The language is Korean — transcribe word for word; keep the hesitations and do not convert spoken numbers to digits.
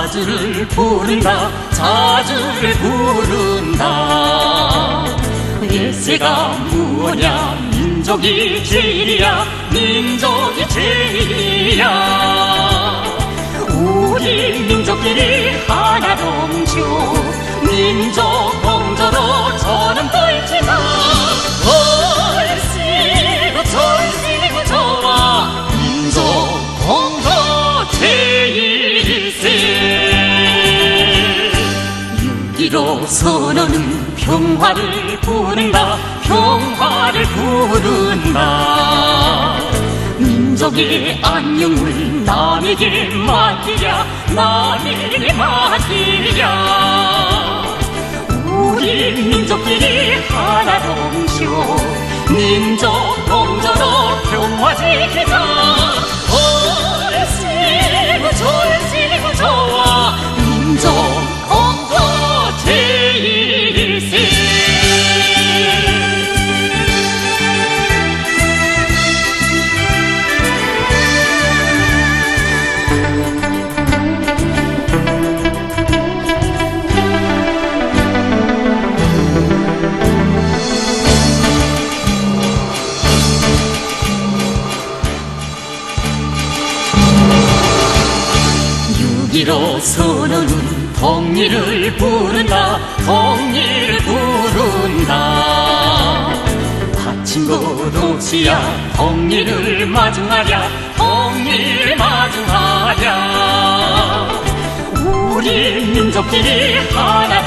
자주를 부른다 자주를 부른다. 일세가 무엇냐 민족이 제일이야 민족이 제일이야. 우리 민족끼리 하나 동시오 민족 공조로 저는 떨치자. 얼씨구 절씨구 좋아 민족 공조 제일세. 육일오 선언은 평화를 부른다 평화를 부른다. 민족의 안녕을 남에게 맡기랴 남에게 맡기랴. 우리 민족끼리 하나 동시오 민족 공조로 평화 지키자. 얼씨구 절씨구 좋아 민족 공조 제일세. 육일오 선언은 통일을 부른다 통일을 부른다. 다친 도시야 통일을 마중하랴 통일을 마중하랴. 우리 민족끼리 하나